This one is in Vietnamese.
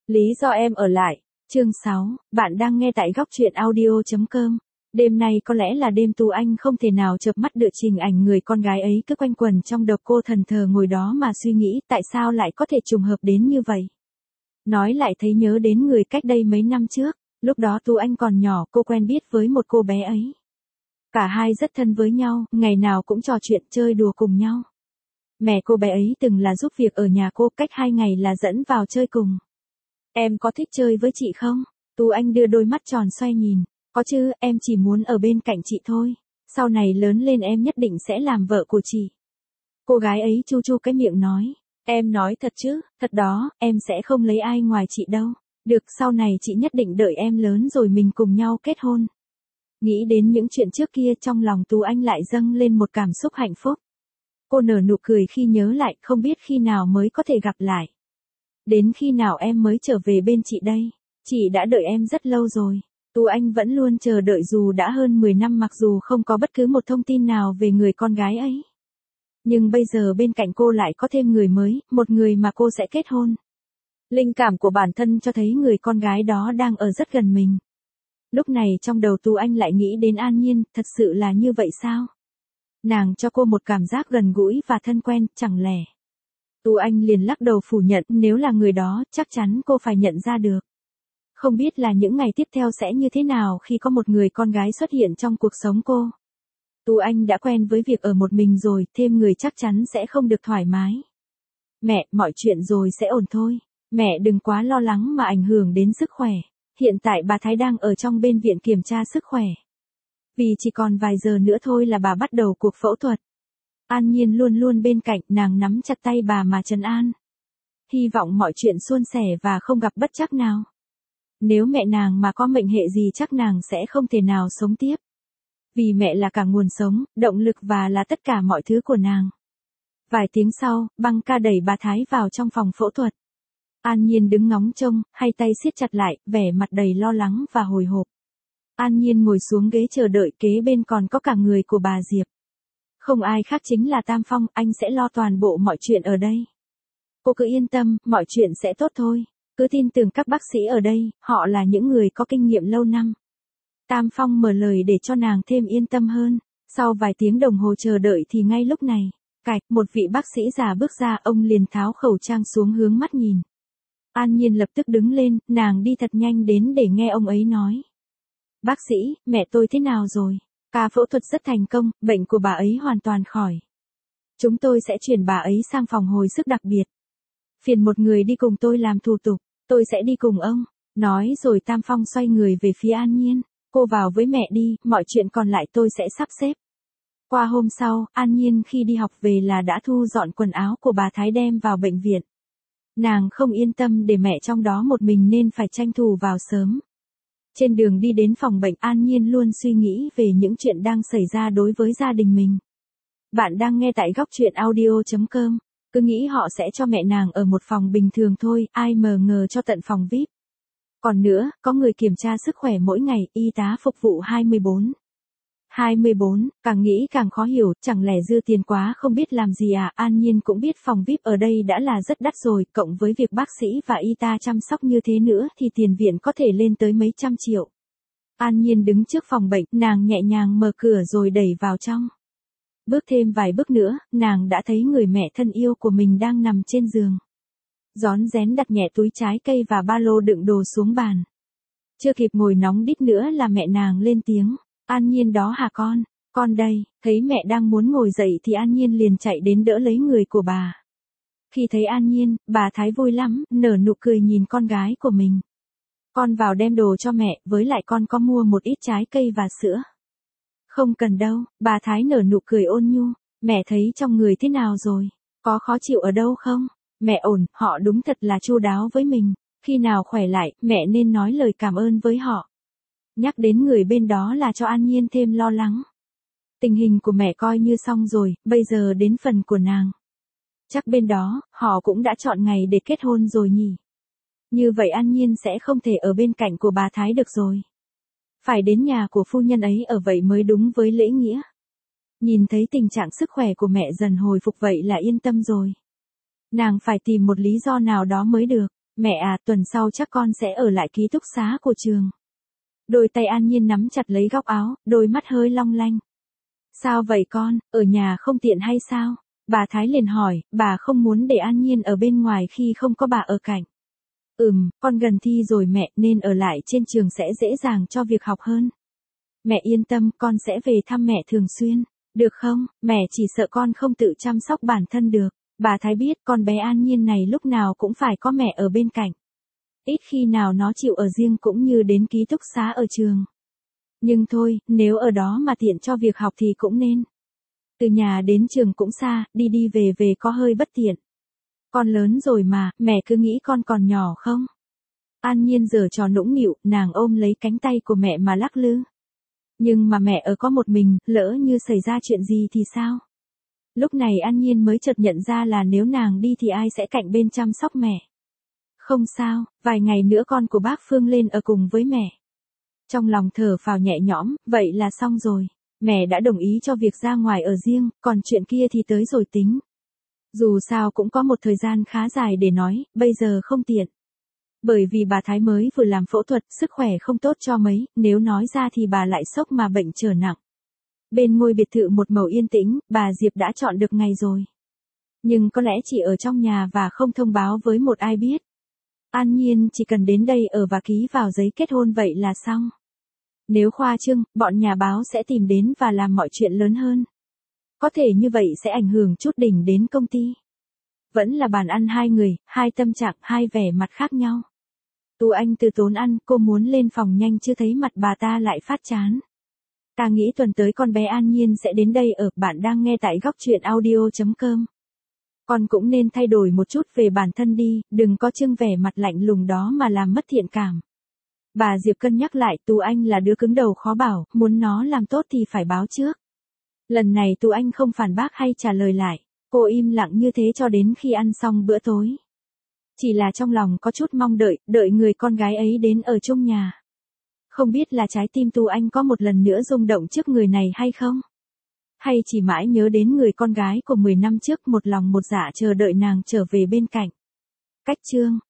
Lý do em ở lại. Chương 6, bạn đang nghe tại góc truyện audio.com. Đêm nay có lẽ là đêm Tú Anh không thể nào chợp mắt được trình ảnh người con gái ấy cứ quanh quẩn trong đầu cô, thần thờ ngồi đó mà suy nghĩ tại sao lại có thể trùng hợp đến như vậy. Nói lại thấy nhớ đến người cách đây mấy năm trước, lúc đó Tú Anh còn nhỏ, cô quen biết với một cô bé ấy. Cả hai rất thân với nhau, ngày nào cũng trò chuyện chơi đùa cùng nhau. Mẹ cô bé ấy từng là giúp việc ở nhà cô, cách 2 ngày là dẫn vào chơi cùng. Em có thích chơi với chị không? Tú Anh đưa đôi mắt tròn xoay nhìn. Có chứ, em chỉ muốn ở bên cạnh chị thôi. Sau này lớn lên em nhất định sẽ làm vợ của chị. Cô gái ấy chu chu cái miệng nói. Em nói thật chứ, thật đó, em sẽ không lấy ai ngoài chị đâu. Được, sau này chị nhất định đợi em lớn rồi mình cùng nhau kết hôn. Nghĩ đến những chuyện trước kia, trong lòng Tú Anh lại dâng lên một cảm xúc hạnh phúc. Cô nở nụ cười khi nhớ lại, không biết khi nào mới có thể gặp lại. Đến khi nào em mới trở về bên chị đây? Chị đã đợi em rất lâu rồi. Tú Anh vẫn luôn chờ đợi dù đã hơn 10 năm, mặc dù không có bất cứ một thông tin nào về người con gái ấy. Nhưng bây giờ bên cạnh cô lại có thêm người mới, một người mà cô sẽ kết hôn. Linh cảm của bản thân cho thấy người con gái đó đang ở rất gần mình. Lúc này trong đầu Tú Anh lại nghĩ đến An Nhiên, thật sự là như vậy sao? Nàng cho cô một cảm giác gần gũi và thân quen, chẳng lẽ? Tú Anh liền lắc đầu phủ nhận, nếu là người đó, chắc chắn cô phải nhận ra được. Không biết là những ngày tiếp theo sẽ như thế nào khi có một người con gái xuất hiện trong cuộc sống cô. Tú Anh đã quen với việc ở một mình rồi, thêm người chắc chắn sẽ không được thoải mái. Mẹ, mọi chuyện rồi sẽ ổn thôi. Mẹ đừng quá lo lắng mà ảnh hưởng đến sức khỏe. Hiện tại bà Thái đang ở trong bên viện kiểm tra sức khỏe. Vì chỉ còn vài giờ nữa thôi là bà bắt đầu cuộc phẫu thuật. An Nhiên luôn luôn bên cạnh, nàng nắm chặt tay bà mà trấn an. Hy vọng mọi chuyện suôn sẻ và không gặp bất trắc nào. Nếu mẹ nàng mà có mệnh hệ gì chắc nàng sẽ không thể nào sống tiếp. Vì mẹ là cả nguồn sống, động lực và là tất cả mọi thứ của nàng. Vài tiếng sau, băng ca đẩy bà Thái vào trong phòng phẫu thuật. An Nhiên đứng ngóng trông, hai tay siết chặt lại, vẻ mặt đầy lo lắng và hồi hộp. An Nhiên ngồi xuống ghế chờ đợi, kế bên còn có cả người của bà Diệp. Không ai khác chính là Tam Phong, anh sẽ lo toàn bộ mọi chuyện ở đây. Cô cứ yên tâm, mọi chuyện sẽ tốt thôi. Cứ tin tưởng các bác sĩ ở đây, họ là những người có kinh nghiệm lâu năm. Tam Phong mở lời để cho nàng thêm yên tâm hơn. Sau vài tiếng đồng hồ chờ đợi thì ngay lúc này, cạch, một vị bác sĩ già bước ra, ông liền tháo khẩu trang xuống hướng mắt nhìn. An Nhiên lập tức đứng lên, nàng đi thật nhanh đến để nghe ông ấy nói. Bác sĩ, mẹ tôi thế nào rồi? Ca phẫu thuật rất thành công, bệnh của bà ấy hoàn toàn khỏi. Chúng tôi sẽ chuyển bà ấy sang phòng hồi sức đặc biệt. Phiền một người đi cùng tôi làm thủ tục, tôi sẽ đi cùng ông. Nói rồi Tam Phong xoay người về phía An Nhiên. Cô vào với mẹ đi, mọi chuyện còn lại tôi sẽ sắp xếp. Qua hôm sau, An Nhiên khi đi học về là đã thu dọn quần áo của bà Thái đem vào bệnh viện. Nàng không yên tâm để mẹ trong đó một mình nên phải tranh thủ vào sớm. Trên đường đi đến phòng bệnh, An Nhiên luôn suy nghĩ về những chuyện đang xảy ra đối với gia đình mình. Bạn đang nghe tại góc truyện audio.com. Cứ nghĩ họ sẽ cho mẹ nàng ở một phòng bình thường thôi, ai mà ngờ cho tận phòng VIP. Còn nữa, có người kiểm tra sức khỏe mỗi ngày, y tá phục vụ 24. 24, càng nghĩ càng khó hiểu, chẳng lẽ dư tiền quá không biết làm gì à? An Nhiên cũng biết phòng VIP ở đây đã là rất đắt rồi, cộng với việc bác sĩ và y tá chăm sóc như thế nữa thì tiền viện có thể lên tới mấy trăm triệu. An Nhiên đứng trước phòng bệnh, nàng nhẹ nhàng mở cửa rồi đẩy vào trong. Bước thêm vài bước nữa, nàng đã thấy người mẹ thân yêu của mình đang nằm trên giường. Rón rén đặt nhẹ túi trái cây và ba lô đựng đồ xuống bàn. Chưa kịp ngồi nóng đít nữa là mẹ nàng lên tiếng. An Nhiên đó hả con? Con đây. Thấy mẹ đang muốn ngồi dậy thì An Nhiên liền chạy đến đỡ lấy người của bà. Khi thấy An Nhiên, bà Thái vui lắm, nở nụ cười nhìn con gái của mình. Con vào đem đồ cho mẹ, với lại con có mua một ít trái cây và sữa. Không cần đâu, bà Thái nở nụ cười ôn nhu. Mẹ thấy trong người thế nào rồi? Có khó chịu ở đâu không? Mẹ ổn, họ đúng thật là chu đáo với mình. Khi nào khỏe lại, mẹ nên nói lời cảm ơn với họ. Nhắc đến người bên đó là cho An Nhiên thêm lo lắng. Tình hình của mẹ coi như xong rồi, bây giờ đến phần của nàng. Chắc bên đó, họ cũng đã chọn ngày để kết hôn rồi nhỉ. Như vậy An Nhiên sẽ không thể ở bên cạnh của bà Thái được rồi. Phải đến nhà của phu nhân ấy ở vậy mới đúng với lễ nghĩa. Nhìn thấy tình trạng sức khỏe của mẹ dần hồi phục vậy là yên tâm rồi. Nàng phải tìm một lý do nào đó mới được. Mẹ à, tuần sau chắc con sẽ ở lại ký túc xá của trường. Đôi tay An Nhiên nắm chặt lấy góc áo, đôi mắt hơi long lanh. Sao vậy con, ở nhà không tiện hay sao? Bà Thái liền hỏi, bà không muốn để An Nhiên ở bên ngoài khi không có bà ở cạnh. Con gần thi rồi mẹ, nên ở lại trên trường sẽ dễ dàng cho việc học hơn. Mẹ yên tâm, con sẽ về thăm mẹ thường xuyên. Được không, mẹ chỉ sợ con không tự chăm sóc bản thân được. Bà Thái biết con bé An Nhiên này lúc nào cũng phải có mẹ ở bên cạnh. Ít khi nào nó chịu ở riêng cũng như đến ký túc xá ở trường. Nhưng thôi, nếu ở đó mà tiện cho việc học thì cũng nên. Từ nhà đến trường cũng xa, đi đi về về có hơi bất tiện. Con lớn rồi mà, mẹ cứ nghĩ con còn nhỏ không? An Nhiên giở trò nũng nịu, nàng ôm lấy cánh tay của mẹ mà lắc lư. Nhưng mà mẹ ở có một mình, lỡ như xảy ra chuyện gì thì sao? Lúc này An Nhiên mới chợt nhận ra là nếu nàng đi thì ai sẽ cạnh bên chăm sóc mẹ. Không sao, vài ngày nữa con của bác Phương lên ở cùng với mẹ. Trong lòng thở phào nhẹ nhõm, vậy là xong rồi. Mẹ đã đồng ý cho việc ra ngoài ở riêng, còn chuyện kia thì tới rồi tính. Dù sao cũng có một thời gian khá dài để nói, bây giờ không tiện. Bởi vì bà Thái mới vừa làm phẫu thuật, sức khỏe không tốt cho mấy, nếu nói ra thì bà lại sốc mà bệnh trở nặng. Bên ngôi biệt thự một màu yên tĩnh, bà Diệp đã chọn được ngày rồi. Nhưng có lẽ chỉ ở trong nhà và không thông báo với một ai biết. An Nhiên chỉ cần đến đây ở và ký vào giấy kết hôn vậy là xong. Nếu khoa trương, bọn nhà báo sẽ tìm đến và làm mọi chuyện lớn hơn. Có thể như vậy sẽ ảnh hưởng chút đỉnh đến công ty. Vẫn là bàn ăn hai người, hai tâm trạng, hai vẻ mặt khác nhau. Tú Anh từ tốn ăn, cô muốn lên phòng nhanh chưa thấy mặt bà ta lại phát chán. Ta nghĩ tuần tới con bé An Nhiên sẽ đến đây ở, bạn đang nghe tại góc truyện audio.com. Con cũng nên thay đổi một chút về bản thân đi, đừng có trưng vẻ mặt lạnh lùng đó mà làm mất thiện cảm. Bà Diệp cân nhắc lại, Tú Anh là đứa cứng đầu khó bảo, muốn nó làm tốt thì phải báo trước. Lần này Tú Anh không phản bác hay trả lời lại, cô im lặng như thế cho đến khi ăn xong bữa tối. Chỉ là trong lòng có chút mong đợi người con gái ấy đến ở chung nhà. Không biết là trái tim Tú Anh có một lần nữa rung động trước người này hay không? Hay chỉ mãi nhớ đến người con gái của 10 năm trước một lòng một dạ chờ đợi nàng trở về bên cạnh. Cách chương